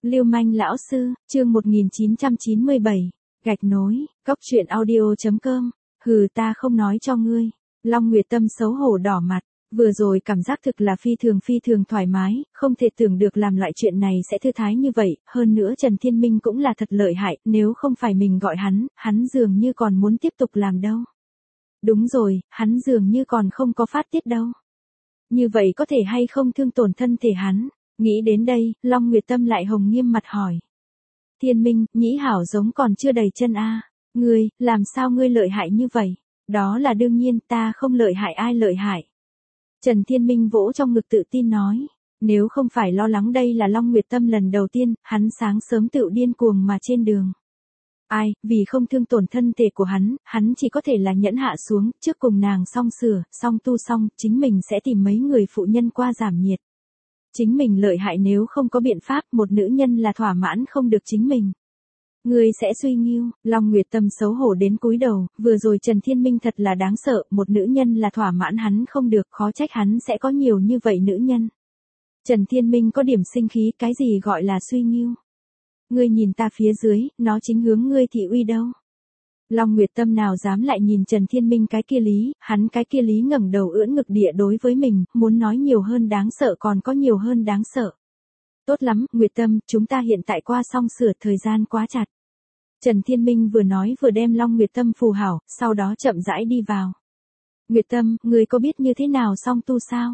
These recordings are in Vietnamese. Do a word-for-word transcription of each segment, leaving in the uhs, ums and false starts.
Lưu manh lão sư, chương một nghìn chín trăm chín mươi bảy, gạch nối, cốc truyện audio chấm com, hừ ta không nói cho ngươi. Long Nguyệt Tâm xấu hổ đỏ mặt, vừa rồi cảm giác thực là phi thường phi thường thoải mái, không thể tưởng được làm loại chuyện này sẽ thư thái như vậy, hơn nữa Trần Thiên Minh cũng là thật lợi hại, nếu không phải mình gọi hắn, hắn dường như còn muốn tiếp tục làm đâu. Đúng rồi, hắn dường như còn không có phát tiết đâu. Như vậy có thể hay không thương tổn thân thể hắn? Nghĩ đến đây, Long Nguyệt Tâm lại hồng nghiêm mặt hỏi. Thiên Minh, nhĩ hảo giống còn chưa đầy chân a. À. Ngươi, làm sao ngươi lợi hại như vậy? Đó là đương nhiên, ta không lợi hại ai lợi hại. Trần Thiên Minh vỗ trong ngực tự tin nói. Nếu không phải lo lắng đây là Long Nguyệt Tâm lần đầu tiên, hắn sáng sớm tự điên cuồng mà trên đường. Ai, vì không thương tổn thân thể của hắn, hắn chỉ có thể là nhẫn hạ xuống, trước cùng nàng xong sửa, xong tu xong, chính mình sẽ tìm mấy người phụ nhân qua giảm nhiệt. Chính mình lợi hại nếu không có biện pháp, một nữ nhân là thỏa mãn không được chính mình. Người sẽ suy nghiêu, Long Nguyệt Tâm xấu hổ đến cúi đầu, vừa rồi Trần Thiên Minh thật là đáng sợ, một nữ nhân là thỏa mãn hắn không được, khó trách hắn sẽ có nhiều như vậy nữ nhân. Trần Thiên Minh có điểm sinh khí, cái gì gọi là suy nghiêu? Ngươi nhìn ta phía dưới, nó chính hướng ngươi thị uy đâu. Long Nguyệt Tâm nào dám lại nhìn Trần Thiên Minh cái kia lý, hắn cái kia lý ngẩng đầu ưỡn ngực địa đối với mình, muốn nói nhiều hơn đáng sợ còn có nhiều hơn đáng sợ. Tốt lắm, Nguyệt Tâm, chúng ta hiện tại qua xong sửa, thời gian quá chặt. Trần Thiên Minh vừa nói vừa đem Long Nguyệt Tâm phù hảo, sau đó chậm rãi đi vào. Nguyệt Tâm, ngươi có biết như thế nào song tu sao?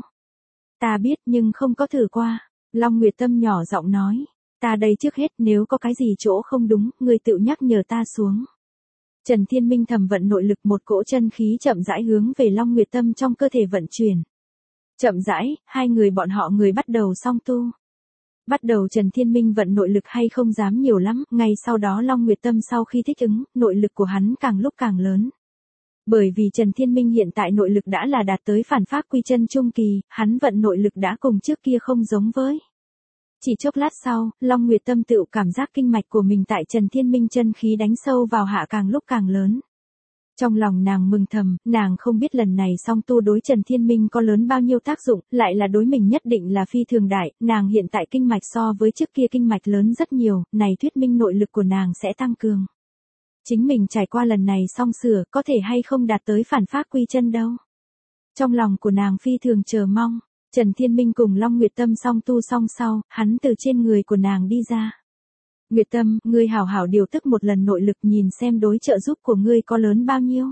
Ta biết nhưng không có thử qua. Long Nguyệt Tâm nhỏ giọng nói. Ta đây trước hết, nếu có cái gì chỗ không đúng, ngươi tự nhắc nhở ta xuống. Trần Thiên Minh thầm vận nội lực, một cỗ chân khí chậm rãi hướng về Long Nguyệt Tâm trong cơ thể vận chuyển. Chậm rãi, hai người bọn họ người bắt đầu song tu. Bắt đầu Trần Thiên Minh vận nội lực hay không dám nhiều lắm, ngay sau đó Long Nguyệt Tâm sau khi thích ứng, nội lực của hắn càng lúc càng lớn. Bởi vì Trần Thiên Minh hiện tại nội lực đã là đạt tới phản pháp quy chân trung kỳ, hắn vận nội lực đã cùng trước kia không giống với. Chỉ chốc lát sau, Long Nguyệt Tâm tự cảm giác kinh mạch của mình tại Trần Thiên Minh chân khí đánh sâu vào hạ càng lúc càng lớn. Trong lòng nàng mừng thầm, nàng không biết lần này song tu đối Trần Thiên Minh có lớn bao nhiêu tác dụng, lại là đối mình nhất định là phi thường đại, nàng hiện tại kinh mạch so với trước kia kinh mạch lớn rất nhiều, này thuyết minh nội lực của nàng sẽ tăng cường. Chính mình trải qua lần này song sửa, có thể hay không đạt tới phản pháp quy chân đâu. Trong lòng của nàng phi thường chờ mong. Trần Thiên Minh cùng Long Nguyệt Tâm song tu song sau, hắn từ trên người của nàng đi ra. Nguyệt Tâm, ngươi hảo hảo điều tức một lần nội lực nhìn xem đối trợ giúp của ngươi có lớn bao nhiêu.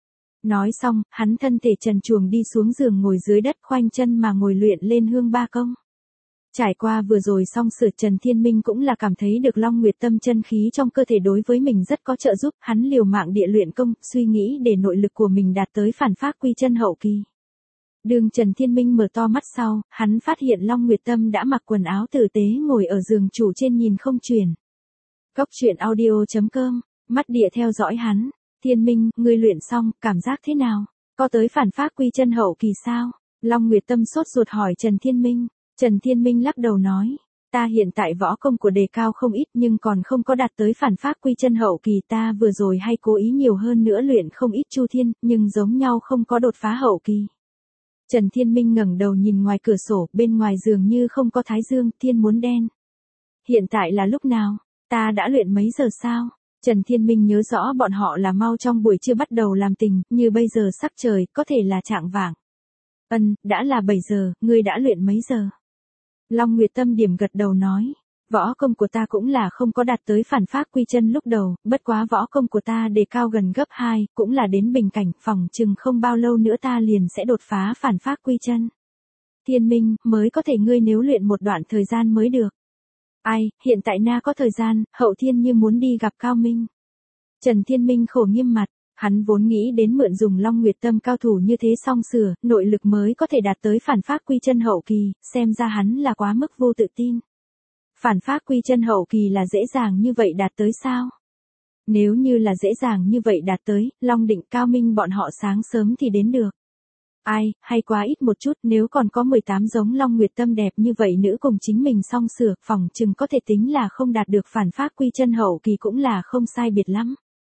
Nói xong, hắn thân thể trần truồng đi xuống giường ngồi dưới đất khoanh chân mà ngồi luyện lên hương ba công. Trải qua vừa rồi song sửa Trần Thiên Minh cũng là cảm thấy được Long Nguyệt Tâm chân khí trong cơ thể đối với mình rất có trợ giúp, hắn liều mạng địa luyện công, suy nghĩ để nội lực của mình đạt tới phản pháp quy chân hậu kỳ. Đường Trần Thiên Minh mở to mắt sau, hắn phát hiện Long Nguyệt Tâm đã mặc quần áo tử tế ngồi ở giường chủ trên nhìn không chuyển. Cốc truyện audio chấm com, mắt địa theo dõi hắn. Thiên Minh, ngươi luyện xong, cảm giác thế nào? Có tới phản pháp quy chân hậu kỳ sao? Long Nguyệt Tâm sốt ruột hỏi Trần Thiên Minh. Trần Thiên Minh lắc đầu nói. Ta hiện tại võ công của đề cao không ít nhưng còn không có đạt tới phản pháp quy chân hậu kỳ, ta vừa rồi hay cố ý nhiều hơn nữa luyện không ít chu thiên, nhưng giống nhau không có đột phá hậu kỳ. Trần Thiên Minh ngẩng đầu nhìn ngoài cửa sổ, bên ngoài dường như không có thái dương, thiên muốn đen. Hiện tại là lúc nào? Ta đã luyện mấy giờ sao? Trần Thiên Minh nhớ rõ bọn họ là mau trong buổi trưa bắt đầu làm tình, như bây giờ sắc trời, có thể là trạng vạng. Ân, đã là bảy giờ, ngươi đã luyện mấy giờ? Long Nguyệt Tâm điểm gật đầu nói. Võ công của ta cũng là không có đạt tới phản pháp quy chân lúc đầu, bất quá võ công của ta đề cao gần gấp hai, cũng là đến bình cảnh, phòng chừng không bao lâu nữa ta liền sẽ đột phá phản pháp quy chân. Thiên Minh, mới có thể ngươi nếu luyện một đoạn thời gian mới được. Ai, hiện tại na có thời gian, hậu thiên như muốn đi gặp Cao Minh. Trần Thiên Minh khổ nghiêm mặt, hắn vốn nghĩ đến mượn dùng Long Nguyệt Tâm cao thủ như thế song sửa, nội lực mới có thể đạt tới phản pháp quy chân hậu kỳ, xem ra hắn là quá mức vô tự tin. Phản pháp quy chân hậu kỳ là dễ dàng như vậy đạt tới sao? Nếu như là dễ dàng như vậy đạt tới, Long Định Cao Minh bọn họ sáng sớm thì đến được. Ai, hay quá ít một chút, nếu còn có mười tám giống Long Nguyệt Tâm đẹp như vậy nữ cùng chính mình song sửa, phòng chừng có thể tính là không đạt được phản pháp quy chân hậu kỳ cũng là không sai biệt lắm.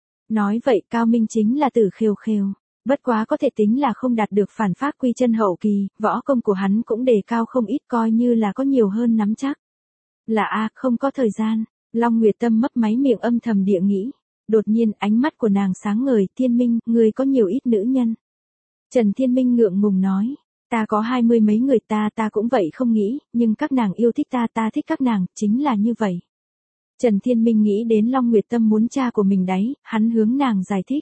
Nói vậy Cao Minh chính là tử khều khều, bất quá có thể tính là không đạt được phản pháp quy chân hậu kỳ, võ công của hắn cũng đề cao không ít coi như là có nhiều hơn nắm chắc. Là a, không có thời gian. Long Nguyệt Tâm mấp máy miệng âm thầm địa nghĩ. Đột nhiên ánh mắt của nàng sáng ngời, Thiên Minh, ngươi có nhiều ít nữ nhân. Trần Thiên Minh ngượng ngùng nói, ta có hai mươi mấy người ta ta cũng vậy không nghĩ, nhưng các nàng yêu thích ta ta thích các nàng, chính là như vậy. Trần Thiên Minh nghĩ đến Long Nguyệt Tâm muốn cha của mình đấy, hắn hướng nàng giải thích.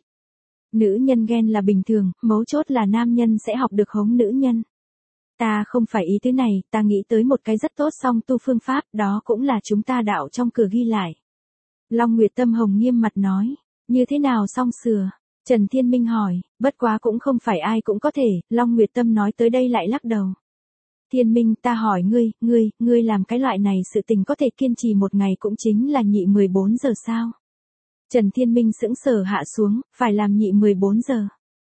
Nữ nhân ghen là bình thường, mấu chốt là nam nhân sẽ học được hống nữ nhân. Ta không phải ý tứ này, ta nghĩ tới một cái rất tốt song tu phương pháp, đó cũng là chúng ta đạo trong cửa ghi lại. Long Nguyệt Tâm hồng nghiêm mặt nói, như thế nào song sửa? Trần Thiên Minh hỏi, bất quá cũng không phải ai cũng có thể, Long Nguyệt Tâm nói tới đây lại lắc đầu. Thiên Minh, ta hỏi ngươi, ngươi, ngươi làm cái loại này sự tình có thể kiên trì một ngày cũng chính là nhị mười bốn giờ sao? Trần Thiên Minh sững sờ hạ xuống, phải làm nhị mười bốn giờ.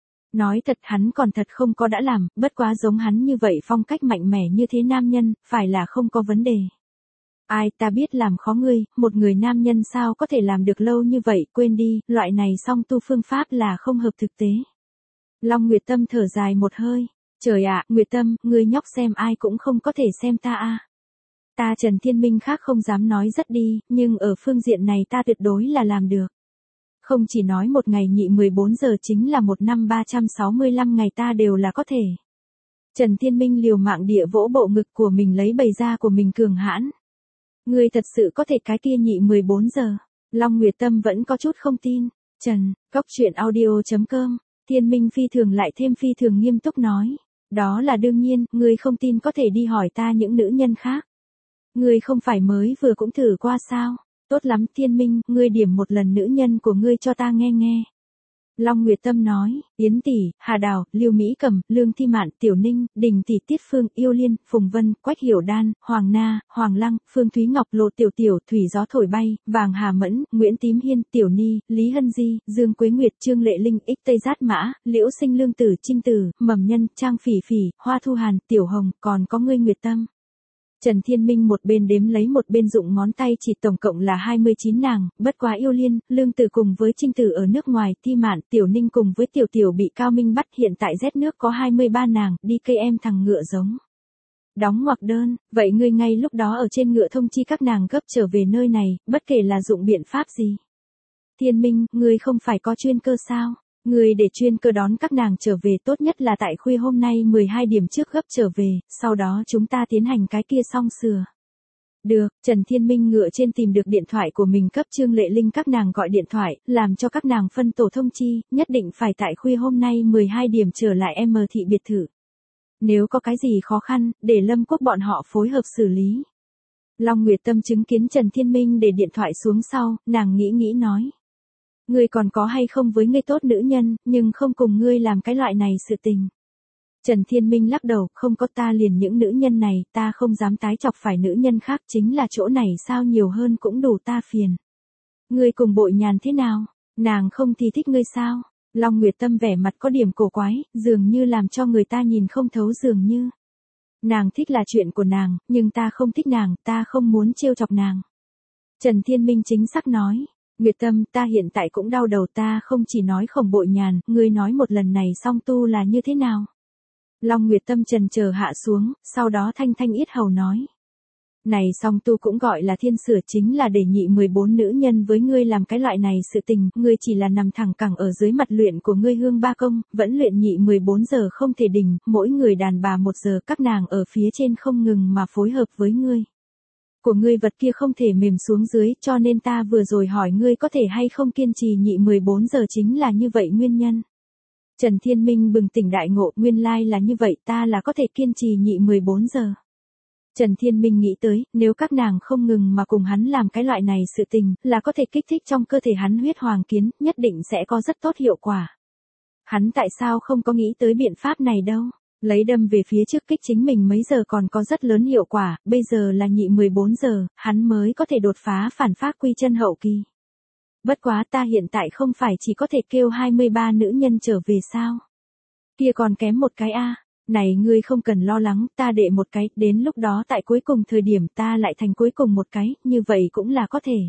Nói thật hắn còn thật không có đã làm, bất quá giống hắn như vậy phong cách mạnh mẽ như thế nam nhân, phải là không có vấn đề. Ai ta biết làm khó ngươi, một người nam nhân sao có thể làm được lâu như vậy, quên đi, loại này song tu phương pháp là không hợp thực tế. Long Nguyệt Tâm thở dài một hơi, trời ạ, Nguyệt Tâm, ngươi nhóc xem ai cũng không có thể xem ta a. Ta Trần Thiên Minh khác không dám nói rất đi, nhưng ở phương diện này ta tuyệt đối là làm được. Không chỉ nói một ngày nhị mười bốn giờ chính là một năm ba trăm sáu mươi lăm ngày ta đều là có thể. Trần Thiên Minh liều mạng địa vỗ bộ ngực của mình lấy bày ra của mình cường hãn. Ngươi thật sự có thể cái kia nhị mười bốn giờ. Long Nguyệt Tâm vẫn có chút không tin. Trần, Cóc Truyện Audio chấm com, Thiên Minh phi thường lại thêm phi thường nghiêm túc nói. Đó là đương nhiên, ngươi không tin có thể đi hỏi ta những nữ nhân khác. Ngươi không phải mới vừa cũng thử qua sao? Tốt lắm Thiên Minh, ngươi điểm một lần nữ nhân của ngươi cho ta nghe nghe. Long Nguyệt Tâm nói, Yến Tỷ, Hà Đào, Lưu Mỹ Cẩm, Lương Thi Mạn, Tiểu Ninh, Đình Tỷ, Tiết Phương, Yêu Liên, Phùng Vân, Quách Hiểu Đan, Hoàng Na, Hoàng Lăng, Phương Thúy Ngọc, Lộ Tiểu Tiểu, Thủy Gió Thổi Bay, Vàng Hà Mẫn, Nguyễn Tím Hiên, Tiểu Ni, Lý Hân Di, Dương Quế Nguyệt, Trương Lệ Linh, Ích Tây Giát Mã, Liễu Sinh Lương Tử, Trinh Tử, Mầm Nhân, Trang Phỉ Phỉ, Hoa Thu Hàn, Tiểu Hồng, còn có ngươi Nguyệt Tâm. Trần Thiên Minh một bên đếm lấy một bên dụng ngón tay chỉ tổng cộng là hai mươi chín nàng, bất quá Yêu Liên, Lương Tử cùng với Trinh Tử ở nước ngoài, Thi Mạn, Tiểu Ninh cùng với Tiểu Tiểu bị Cao Minh bắt, hiện tại Z nước có hai mươi ba nàng, đi cây em thằng ngựa giống. Đóng ngoặc đơn, vậy ngươi ngay lúc đó ở trên ngựa thông chi các nàng gấp trở về nơi này, bất kể là dụng biện pháp gì. Thiên Minh, ngươi không phải có chuyên cơ sao? Ngươi để chuyên cơ đón các nàng trở về tốt nhất là tại khuya hôm nay mười hai điểm trước gấp trở về, sau đó chúng ta tiến hành cái kia xong sửa. Được, Trần Thiên Minh ngựa trên tìm được điện thoại của mình cấp Trương Lệ Linh các nàng gọi điện thoại, làm cho các nàng phân tổ thông chi, nhất định phải tại khuya hôm nay mười hai điểm trở lại M thị biệt thự. Nếu có cái gì khó khăn, để Lâm Quốc bọn họ phối hợp xử lý. Long Nguyệt Tâm chứng kiến Trần Thiên Minh để điện thoại xuống sau, nàng nghĩ nghĩ nói. Ngươi còn có hay không với ngươi tốt nữ nhân, nhưng không cùng ngươi làm cái loại này sự tình. Trần Thiên Minh lắc đầu, không có ta liền những nữ nhân này, ta không dám tái chọc phải nữ nhân khác, chính là chỗ này sao nhiều hơn cũng đủ ta phiền. Ngươi cùng Bội Nhàn thế nào? Nàng không thì thích ngươi sao? Long Nguyệt Tâm vẻ mặt có điểm cổ quái, dường như làm cho người ta nhìn không thấu dường như. Nàng thích là chuyện của nàng, nhưng ta không thích nàng, ta không muốn trêu chọc nàng. Trần Thiên Minh chính xác nói. Nguyệt Tâm, ta hiện tại cũng đau đầu, ta không chỉ nói Khổng Bội Nhàn, ngươi nói một lần này song tu là như thế nào? Long Nguyệt Tâm trần chờ hạ xuống, sau đó thanh thanh yết hầu nói. Này song tu cũng gọi là thiên sửa, chính là để nhị mười bốn nữ nhân với ngươi làm cái loại này sự tình, ngươi chỉ là nằm thẳng cẳng ở dưới mặt luyện của ngươi hương ba công, vẫn luyện nhị mười bốn giờ không thể đình, mỗi người đàn bà một giờ, các nàng ở phía trên không ngừng mà phối hợp với ngươi. Của ngươi vật kia không thể mềm xuống dưới, cho nên ta vừa rồi hỏi ngươi có thể hay không kiên trì nhị mười bốn giờ chính là như vậy nguyên nhân. Trần Thiên Minh bừng tỉnh đại ngộ, nguyên lai là như vậy, ta là có thể kiên trì nhị mười bốn giờ. Trần Thiên Minh nghĩ tới, nếu các nàng không ngừng mà cùng hắn làm cái loại này sự tình, là có thể kích thích trong cơ thể hắn huyết hoàng kiến, nhất định sẽ có rất tốt hiệu quả. Hắn tại sao không có nghĩ tới biện pháp này đâu? Lấy đâm về phía trước kích chính mình mấy giờ còn có rất lớn hiệu quả, bây giờ là nhị mười bốn giờ, hắn mới có thể đột phá phản phát quy chân hậu kỳ. Bất quá ta hiện tại không phải chỉ có thể kêu hai mươi ba nữ nhân trở về sao? Kia còn kém một cái a. Này ngươi không cần lo lắng, ta đệ một cái, đến lúc đó tại cuối cùng thời điểm ta lại thành cuối cùng một cái, như vậy cũng là có thể.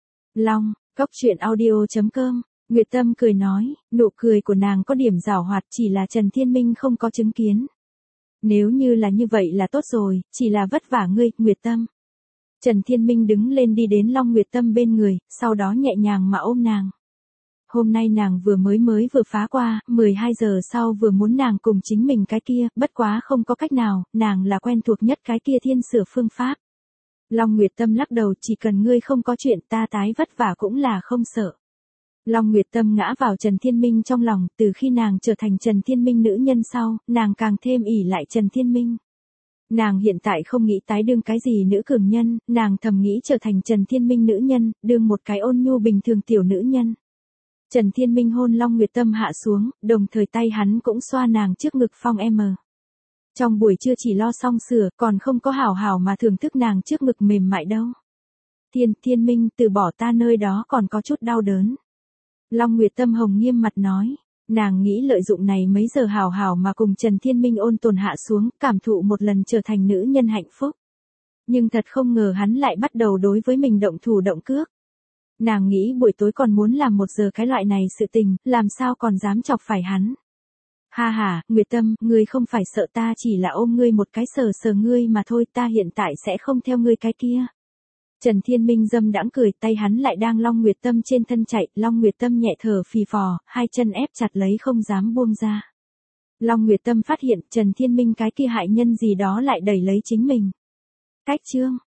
Long, Cóc Truyện Audio chấm com, Nguyệt Tâm cười nói, nụ cười của nàng có điểm giảo hoạt, chỉ là Trần Thiên Minh không có chứng kiến. Nếu như là như vậy là tốt rồi, chỉ là vất vả ngươi, Nguyệt Tâm. Trần Thiên Minh đứng lên đi đến Long Nguyệt Tâm bên người, sau đó nhẹ nhàng mà ôm nàng. Hôm nay nàng vừa mới mới vừa phá qua, mười hai giờ sau vừa muốn nàng cùng chính mình cái kia, bất quá không có cách nào, nàng là quen thuộc nhất cái kia thiên sửa phương pháp. Long Nguyệt Tâm lắc đầu, chỉ cần ngươi không có chuyện ta tái vất vả cũng là không sợ. Long Nguyệt Tâm ngã vào Trần Thiên Minh trong lòng, từ khi nàng trở thành Trần Thiên Minh nữ nhân sau, nàng càng thêm ỷ lại Trần Thiên Minh. Nàng hiện tại không nghĩ tái đương cái gì nữ cường nhân, nàng thầm nghĩ trở thành Trần Thiên Minh nữ nhân, đương một cái ôn nhu bình thường tiểu nữ nhân. Trần Thiên Minh hôn Long Nguyệt Tâm hạ xuống, đồng thời tay hắn cũng xoa nàng trước ngực phong em. Trong buổi trưa chỉ lo xong sửa, còn không có hảo hảo mà thưởng thức nàng trước ngực mềm mại đâu. Thiên, Thiên Minh, từ bỏ ta nơi đó còn có chút đau đớn. Long Nguyệt Tâm hồng nghiêm mặt nói, nàng nghĩ lợi dụng này mấy giờ hảo hảo mà cùng Trần Thiên Minh ôn tồn hạ xuống, cảm thụ một lần trở thành nữ nhân hạnh phúc. Nhưng thật không ngờ hắn lại bắt đầu đối với mình động thủ động cước. Nàng nghĩ buổi tối còn muốn làm một giờ cái loại này sự tình, làm sao còn dám chọc phải hắn. Ha ha, Nguyệt Tâm, ngươi không phải sợ ta chỉ là ôm ngươi một cái sờ sờ ngươi mà thôi, ta hiện tại sẽ không theo ngươi cái kia. Trần Thiên Minh dâm đãng cười, tay hắn lại đang Long Nguyệt Tâm trên thân chạy, Long Nguyệt Tâm nhẹ thở phì phò, hai chân ép chặt lấy không dám buông ra. Long Nguyệt Tâm phát hiện Trần Thiên Minh cái kia hại nhân gì đó lại đẩy lấy chính mình. Cách chương